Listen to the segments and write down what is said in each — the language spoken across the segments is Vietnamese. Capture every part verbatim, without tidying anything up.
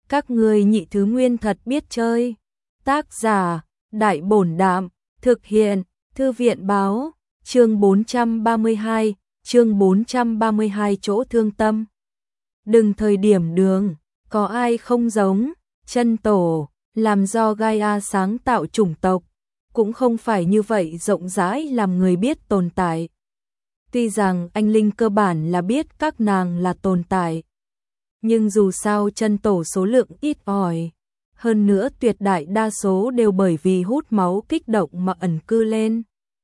Các ngươi nhị thứ nguyên thật biết chơi. Tác giả, Đại Bổn Đạm, thực hiện, Thư viện Báo, chương bốn trăm ba mươi hai, chương bốn trăm ba mươi hai chỗ thương tâm. Đừng thời điểm đường, có ai không giống, chân tổ, làm do Gaia sáng tạo chủng tộc, cũng không phải như vậy rộng rãi làm người biết tồn tại. Tuy rằng anh linh cơ bản là biết các nàng là tồn tại, nhưng dù sao chân tổ số lượng ít ỏi, hơn nữa tuyệt đại đa số đều bởi vì hút máu kích động mà ẩn cư lên.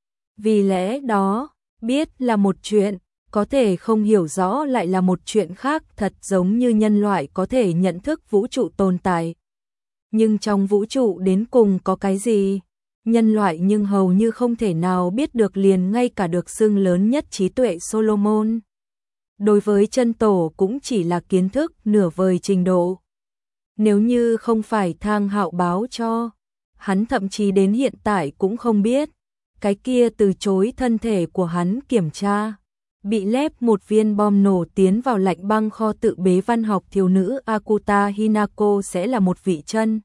Vì lẽ đó, biết là một chuyện, có thể không hiểu rõ lại là một chuyện khác, thật giống như nhân loại có thể nhận thức vũ trụ tồn tại. Nhưng trong vũ trụ đến cùng có cái gì? Nhân loại nhưng hầu như không thể nào biết được, liền ngay cả được xưng lớn nhất trí tuệ Solomon. Đối với chân tổ cũng chỉ là kiến thức nửa vời trình độ. Nếu như không phải Thang Hạo báo cho, hắn thậm chí đến hiện tại cũng không biết. Cái kia từ chối thân thể của hắn kiểm tra, bị lép một viên bom nổ tiến vào lạnh băng kho tự bế văn học thiếu nữ Akuta Hinako sẽ là một vị chân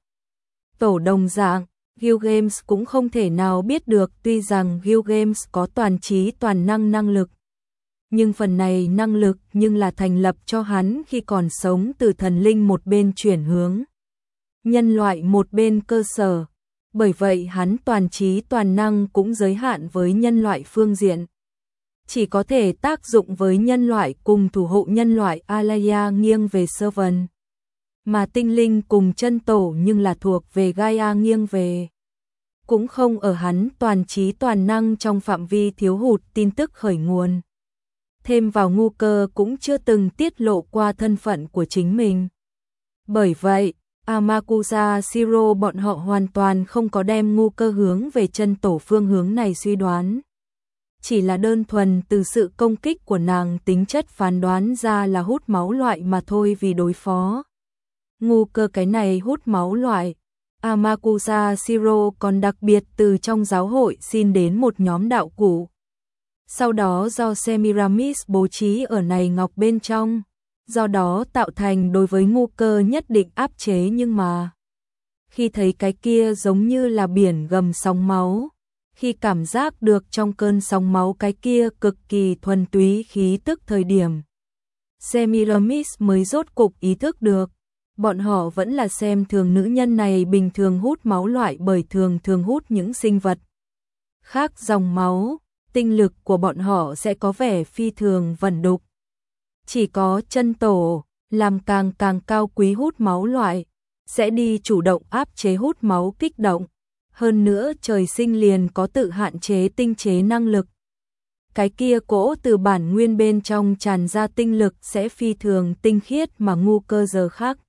tổ đồng dạng. Gilgamesh cũng không thể nào biết được, tuy rằng Gilgamesh có toàn trí toàn năng năng lực. Nhưng phần này năng lực nhưng là thành lập cho hắn khi còn sống, từ thần linh một bên chuyển hướng nhân loại một bên cơ sở. Bởi vậy hắn toàn trí toàn năng cũng giới hạn với nhân loại phương diện. Chỉ có thể tác dụng với nhân loại cùng thủ hộ nhân loại Alaya nghiêng về Servant. Mà tinh linh cùng chân tổ nhưng là thuộc về Gaia nghiêng về. Cũng không ở hắn toàn trí toàn năng trong phạm vi thiếu hụt tin tức khởi nguồn. Thêm vào ngu cơ cũng chưa từng tiết lộ qua thân phận của chính mình. Bởi vậy, Amakusa Shiro bọn họ hoàn toàn không có đem ngu cơ hướng về chân tổ phương hướng này suy đoán. Chỉ là đơn thuần từ sự công kích của nàng tính chất phán đoán ra là hút máu loại mà thôi, vì đối phó ngu cơ cái này hút máu loại. Amakusa Shiro còn đặc biệt từ trong giáo hội xin đến một nhóm đạo cụ. Sau đó do Semiramis bố trí ở này ngọc bên trong, do đó tạo thành đối với ngu cơ nhất định áp chế. Nhưng mà khi thấy cái kia giống như là biển gầm sóng máu, khi cảm giác được trong cơn sóng máu cái kia cực kỳ thuần túy khí tức thời điểm, Semiramis mới rốt cục ý thức được, bọn họ vẫn là xem thường nữ nhân này bình thường hút máu loại, bởi thường thường hút những sinh vật khác dòng máu, tinh lực của bọn họ sẽ có vẻ phi thường vẩn đục. Chỉ có chân tổ, làm càng càng cao quý hút máu loại, sẽ đi chủ động áp chế hút máu kích động. Hơn nữa trời sinh liền có tự hạn chế tinh chế năng lực. Cái kia cỗ từ bản nguyên bên trong tràn ra tinh lực sẽ phi thường tinh khiết, mà ngu cơ giờ khác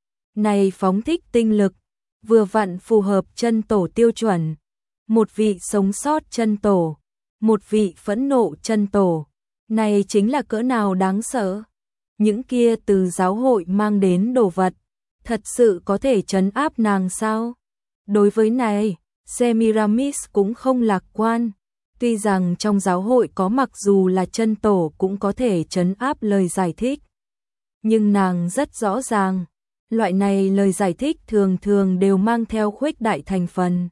này phóng thích tinh lực, vừa vặn phù hợp chân tổ tiêu chuẩn. Một vị sống sót chân tổ, một vị phẫn nộ chân tổ, này chính là cỡ nào đáng sợ. Những kia từ giáo hội mang đến đồ vật, thật sự có thể trấn áp nàng sao? Đối với này, Semiramis cũng không lạc quan. Tuy rằng trong giáo hội có mặc dù là chân tổ cũng có thể trấn áp lời giải thích, nhưng nàng rất rõ ràng, loại này lời giải thích thường thường đều mang theo khuếch đại thành phần.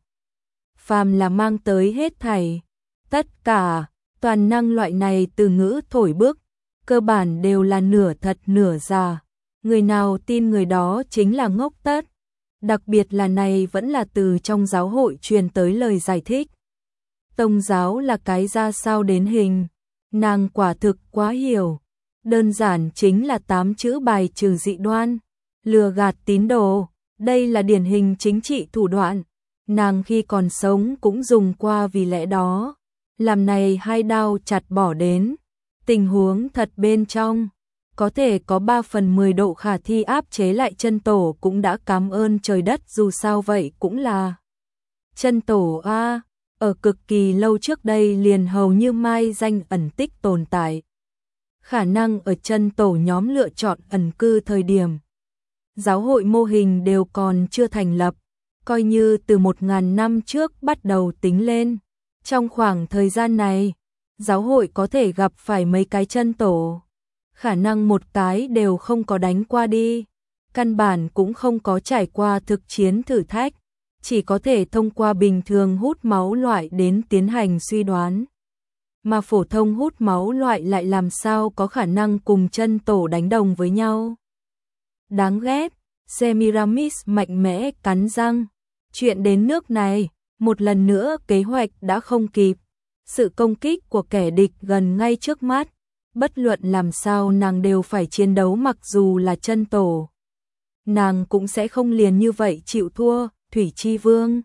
Phàm là mang tới hết thảy, tất cả, toàn năng loại này từ ngữ thổi bước, cơ bản đều là nửa thật nửa giả. Người nào tin người đó chính là ngốc tất. Đặc biệt là này vẫn là từ trong giáo hội truyền tới lời giải thích. Tông giáo là cái ra sao đến hình, nàng quả thực quá hiểu. Đơn giản chính là tám chữ bài trừ dị đoan, lừa gạt tín đồ. Đây là điển hình chính trị thủ đoạn. Nàng khi còn sống cũng dùng qua, vì lẽ đó làm này hai đao chặt bỏ đến. Tình huống thật bên trong, có thể có ba phần mười độ khả thi áp chế lại chân tổ cũng đã cảm ơn trời đất, dù sao vậy cũng là chân tổ a. Ở cực kỳ lâu trước đây liền hầu như mai danh ẩn tích tồn tại. Khả năng ở chân tổ nhóm lựa chọn ẩn cư thời điểm, giáo hội mô hình đều còn chưa thành lập, coi như từ một ngàn năm trước bắt đầu tính lên. Trong khoảng thời gian này, giáo hội có thể gặp phải mấy cái chân tổ, khả năng một cái đều không có đánh qua đi. căn bản cũng không có trải qua thực chiến thử thách, chỉ có thể thông qua bình thường hút máu loại đến tiến hành suy đoán. Mà phổ thông hút máu loại lại làm sao có khả năng cùng chân tổ đánh đồng với nhau. Đáng ghét, Semiramis mạnh mẽ cắn răng. Chuyện đến nước này, một lần nữa kế hoạch đã không kịp. Sự công kích của kẻ địch gần ngay trước mắt. Bất luận làm sao nàng đều phải chiến đấu mặc dù là chân tổ. Nàng cũng sẽ không liền như vậy chịu thua, Thủy Chi Vương.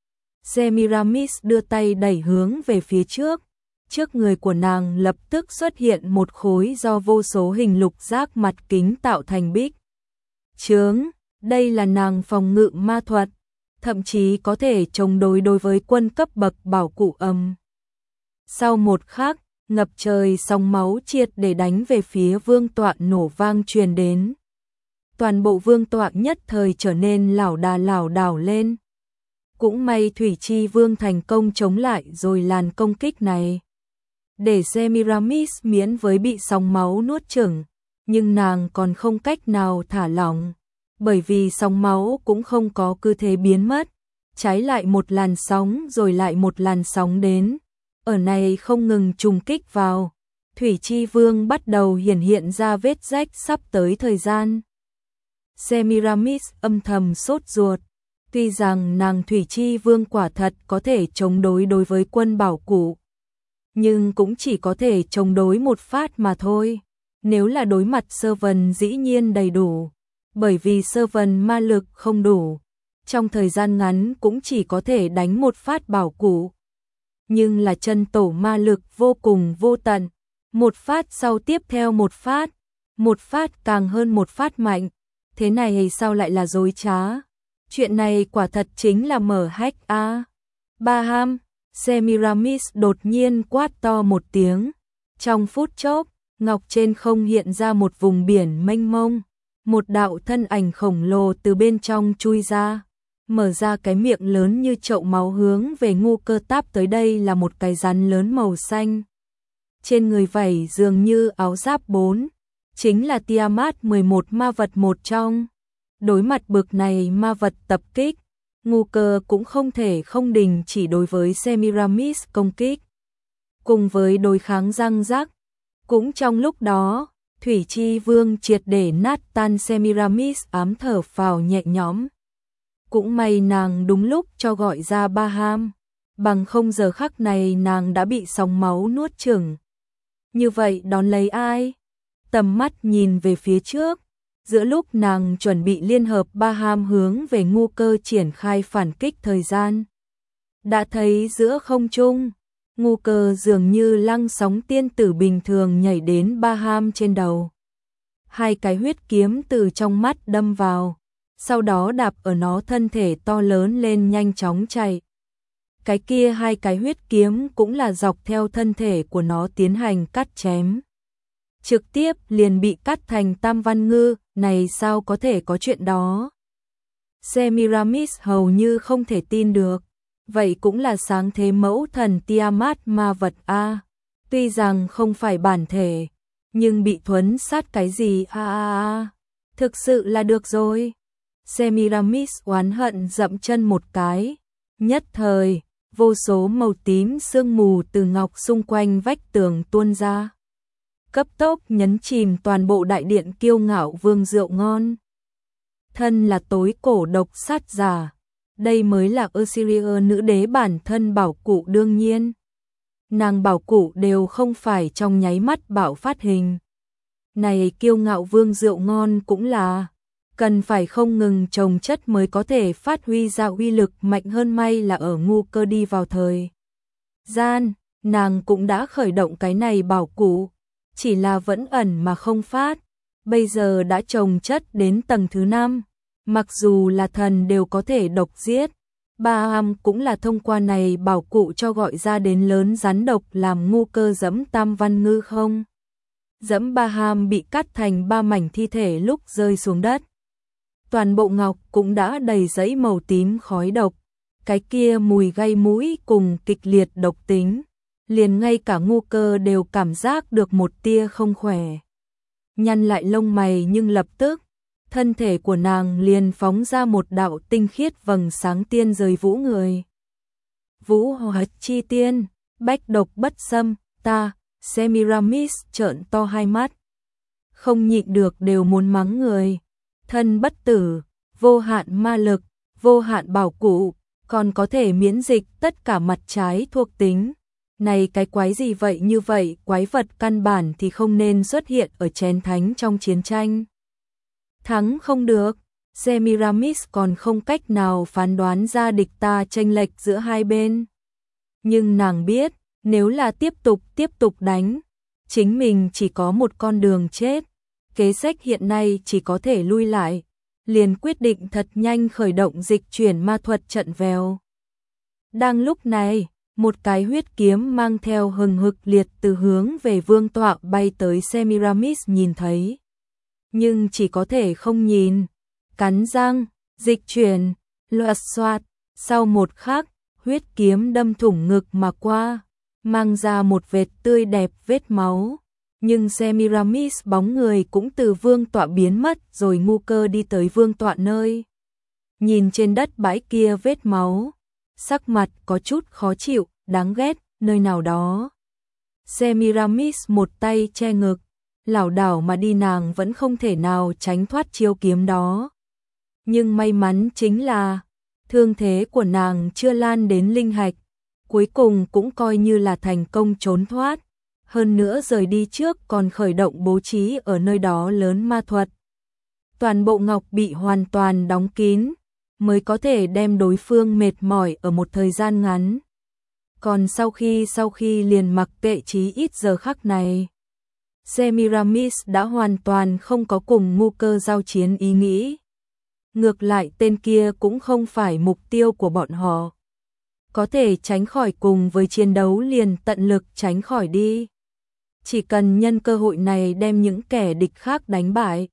Semiramis đưa tay đẩy hướng về phía trước. Trước người của nàng lập tức xuất hiện một khối do vô số hình lục giác mặt kính tạo thành bích chướng. Đây là nàng phòng ngự ma thuật, thậm chí có thể chống đối đối với quân cấp bậc bảo cụ âm. Sau một khắc, ngập trời sóng máu triệt để đánh về phía vương tọa nổ vang truyền đến. Toàn bộ vương tọa nhất thời trở nên lảo đà lảo đảo lên. Cũng may Thủy Chi Vương thành công chống lại rồi làn công kích này. Để Semiramis miễn với bị sóng máu nuốt chửng, nhưng nàng còn không cách nào thả lỏng, bởi vì sóng máu cũng không có cứ thế biến mất, trái lại một làn sóng rồi lại một làn sóng đến, ở này không ngừng trùng kích vào. Thủy Chi Vương bắt đầu hiển hiện ra vết rách sắp tới thời gian. Semiramis âm thầm sốt ruột, tuy rằng nàng Thủy Chi Vương quả thật có thể chống đối đối với quân bảo cụ, nhưng cũng chỉ có thể chống đối một phát mà thôi. Nếu là đối mặt sơ vần dĩ nhiên đầy đủ, bởi vì sơ vần ma lực không đủ, trong thời gian ngắn cũng chỉ có thể đánh một phát bảo cụ. Nhưng là chân tổ ma lực vô cùng vô tận, một phát sau tiếp theo một phát, một phát càng hơn một phát mạnh, thế này sao lại là dối trá? Chuyện này quả thật chính là mở hách a. Baham, Semiramis đột nhiên quát to một tiếng, trong phút chốc, ngọc trên không hiện ra một vùng biển mênh mông, một đạo thân ảnh khổng lồ từ bên trong chui ra, mở ra cái miệng lớn như chậu máu hướng về Ngu Cơ táp tới. Đây là một cái rắn lớn màu xanh. Trên người vảy dường như áo giáp bốn, chính là Tiamat mười một ma vật một trong. Đối mặt bực này ma vật tập kích, Ngu Cơ cũng không thể không đình chỉ đối với Semiramis công kích. Cùng với đối kháng răng rắc, cũng trong lúc đó, Thủy Chi Vương triệt để nát tan Semiramis ám thở phào nhẹ nhõm. Cũng may nàng đúng lúc cho gọi ra Baham, bằng không giờ khắc này nàng đã bị sóng máu nuốt chửng. Như vậy đón lấy ai? Tầm mắt nhìn về phía trước, giữa lúc nàng chuẩn bị liên hợp Baham hướng về Ngu Cơ triển khai phản kích thời gian. Đã thấy giữa không trung, Ngu Cơ dường như lăng sóng tiên tử bình thường nhảy đến Baham trên đầu. Hai cái huyết kiếm từ trong mắt đâm vào, sau đó đạp ở nó thân thể to lớn lên nhanh chóng chạy. Cái kia hai cái huyết kiếm cũng là dọc theo thân thể của nó tiến hành cắt chém. Trực tiếp liền bị cắt thành tam văn ngư, này sao có thể có chuyện đó? Semiramis hầu như không thể tin được. Vậy cũng là sáng thế mẫu thần Tiamat ma vật a. Tuy rằng không phải bản thể, nhưng bị thuấn sát cái gì a a a. Thực sự là được rồi. Semiramis oán hận dậm chân một cái. Nhất thời, vô số màu tím sương mù từ ngọc xung quanh vách tường tuôn ra. Cấp tốc nhấn chìm toàn bộ đại điện kiêu ngạo vương rượu ngon. Thân là tối cổ độc sát giả. Đây mới là Assyria nữ đế bản thân bảo cụ đương nhiên. Nàng bảo cụ đều không phải trong nháy mắt bảo phát hình. Này kiêu ngạo vương rượu ngon cũng là cần phải không ngừng trồng chất mới có thể phát huy ra uy lực mạnh hơn, may là ở Ngu Cơ đi vào thời gian, nàng cũng đã khởi động cái này bảo cụ, chỉ là vẫn ẩn mà không phát, bây giờ đã trồng chất đến tầng thứ năm. Mặc dù là thần đều có thể độc giết, Baham cũng là thông qua này bảo cụ cho gọi ra đến lớn rắn độc làm Ngu Cơ dẫm tam văn ngư không. Dẫm Baham bị cắt thành ba mảnh thi thể lúc rơi xuống đất. Toàn bộ ngọc cũng đã đầy dẫy màu tím khói độc, cái kia mùi gây mũi cùng kịch liệt độc tính, liền ngay cả Ngu Cơ đều cảm giác được một tia không khỏe. Nhăn lại lông mày nhưng lập tức, thân thể của nàng liền phóng ra một đạo tinh khiết vầng sáng tiên rời vũ người. Vũ Hoạt Chi Tiên, bách độc bất xâm, ta, Semiramis trợn to hai mắt. Không nhịn được đều muốn mắng người. Thân bất tử, vô hạn ma lực, vô hạn bảo cụ, còn có thể miễn dịch tất cả mặt trái thuộc tính. Này cái quái gì vậy, như vậy quái vật căn bản thì không nên xuất hiện ở chén thánh trong chiến tranh. Thắng không được, Semiramis còn không cách nào phán đoán ra địch ta chênh lệch giữa hai bên. Nhưng nàng biết, nếu là tiếp tục tiếp tục đánh, chính mình chỉ có một con đường chết. Kế sách hiện nay chỉ có thể lui lại, liền quyết định thật nhanh khởi động dịch chuyển ma thuật trận vèo. Đang lúc này, một cái huyết kiếm mang theo hừng hực liệt từ hướng về vương tọa bay tới. Semiramis nhìn thấy, nhưng chỉ có thể không nhìn, cắn răng, dịch chuyển, loạt xoạt, sau một khắc, huyết kiếm đâm thủng ngực mà qua, mang ra một vệt tươi đẹp vết máu. Nhưng Semiramis bóng người cũng từ vương tọa biến mất rồi ngu cơ đi tới vương tọa nơi. Nhìn trên đất bãi kia vết máu, sắc mặt có chút khó chịu, đáng ghét, nơi nào đó. Semiramis một tay che ngực, lảo đảo mà đi, nàng vẫn không thể nào tránh thoát chiêu kiếm đó. Nhưng may mắn chính là, thương thế của nàng chưa lan đến linh hạch, cuối cùng cũng coi như là thành công trốn thoát. Hơn nữa rời đi trước còn khởi động bố trí ở nơi đó lớn ma thuật. Toàn bộ ngọc bị hoàn toàn đóng kín, mới có thể đem đối phương mệt mỏi ở một thời gian ngắn. Còn sau khi sau khi liền mặc kệ chí ít giờ khắc này, Semiramis đã hoàn toàn không có cùng ngu cơ giao chiến ý nghĩ. Ngược lại tên kia cũng không phải mục tiêu của bọn họ. Có thể tránh khỏi cùng với chiến đấu liền tận lực tránh khỏi đi. Chỉ cần nhân cơ hội này đem những kẻ địch khác đánh bại.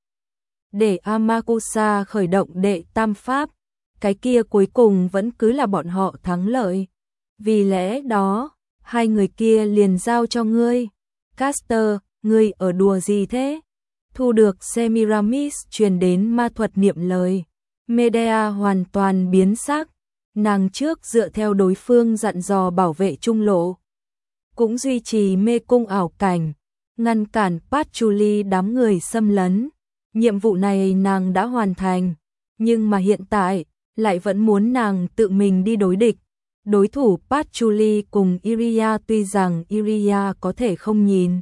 Để Amakusa khởi động đệ tam pháp, cái kia cuối cùng vẫn cứ là bọn họ thắng lợi. Vì lẽ đó, hai người kia liền giao cho ngươi. Caster, ngươi ở đùa gì thế? Thu được Semiramis truyền đến ma thuật niệm lời. Medea hoàn toàn biến sắc. Nàng trước dựa theo đối phương dặn dò bảo vệ trung lộ, cũng duy trì mê cung ảo cảnh, ngăn cản Patchouli đám người xâm lấn. Nhiệm vụ này nàng đã hoàn thành, nhưng mà hiện tại lại vẫn muốn nàng tự mình đi đối địch. Đối thủ Patchouli cùng Iria, tuy rằng Iria có thể không nhìn,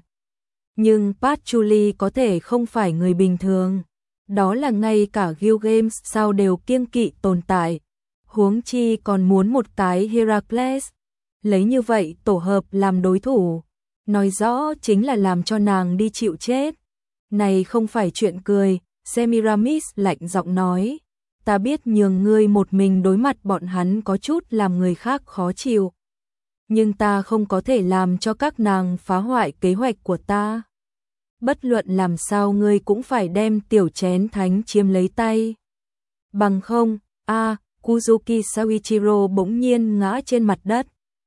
nhưng Patchouli có thể không phải người bình thường. Đó là ngay cả Gilgamesh sao đều kiêng kỵ tồn tại. Huống chi còn muốn một cái Heracles. Lấy như vậy tổ hợp làm đối thủ, nói rõ chính là làm cho nàng đi chịu chết. Này không phải chuyện cười, Semiramis lạnh giọng nói. Ta biết nhường ngươi một mình đối mặt bọn hắn có chút làm người khác khó chịu. Nhưng ta không có thể làm cho các nàng phá hoại kế hoạch của ta. Bất luận làm sao ngươi cũng phải đem tiểu chén thánh chiếm lấy tay. Bằng không, a à, Kuzuki Sawichiro bỗng nhiên ngã trên mặt đất.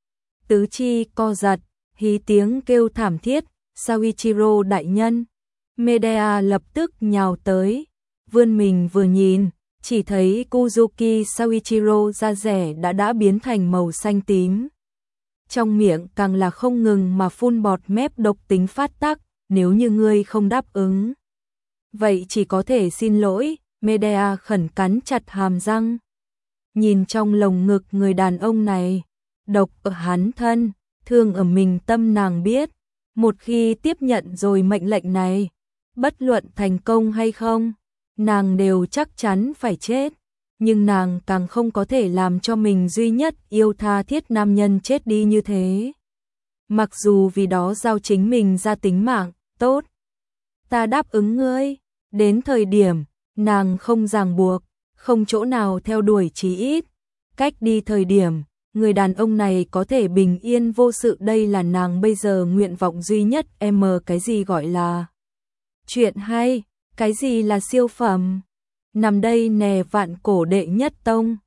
Tứ chi co giật, hí tiếng kêu thảm thiết, Sawichiro đại nhân. Medea lập tức nhào tới, vươn mình vừa nhìn, chỉ thấy Kuzuki Sawichiro da rẻ đã đã biến thành màu xanh tím. Trong miệng càng là không ngừng mà phun bọt mép độc tính phát tác, nếu như ngươi không đáp ứng. Vậy chỉ có thể xin lỗi, Medea khẩn cắn chặt hàm răng. Nhìn trong lồng ngực người đàn ông này, độc ở hắn thân, thương ở mình tâm, nàng biết, một khi tiếp nhận rồi mệnh lệnh này, bất luận thành công hay không, nàng đều chắc chắn phải chết. Nhưng nàng càng không có thể làm cho mình duy nhất yêu tha thiết nam nhân chết đi như thế. Mặc dù vì đó giao chính mình ra tính mạng, tốt. Ta đáp ứng ngươi, đến thời điểm, nàng không ràng buộc, không chỗ nào theo đuổi chí ít. Cách đi thời điểm, người đàn ông này có thể bình yên vô sự, đây là nàng bây giờ nguyện vọng duy nhất. Em cái gì gọi là chuyện hay, cái gì là siêu phẩm. Nằm đây nè, vạn cổ đệ nhất tông.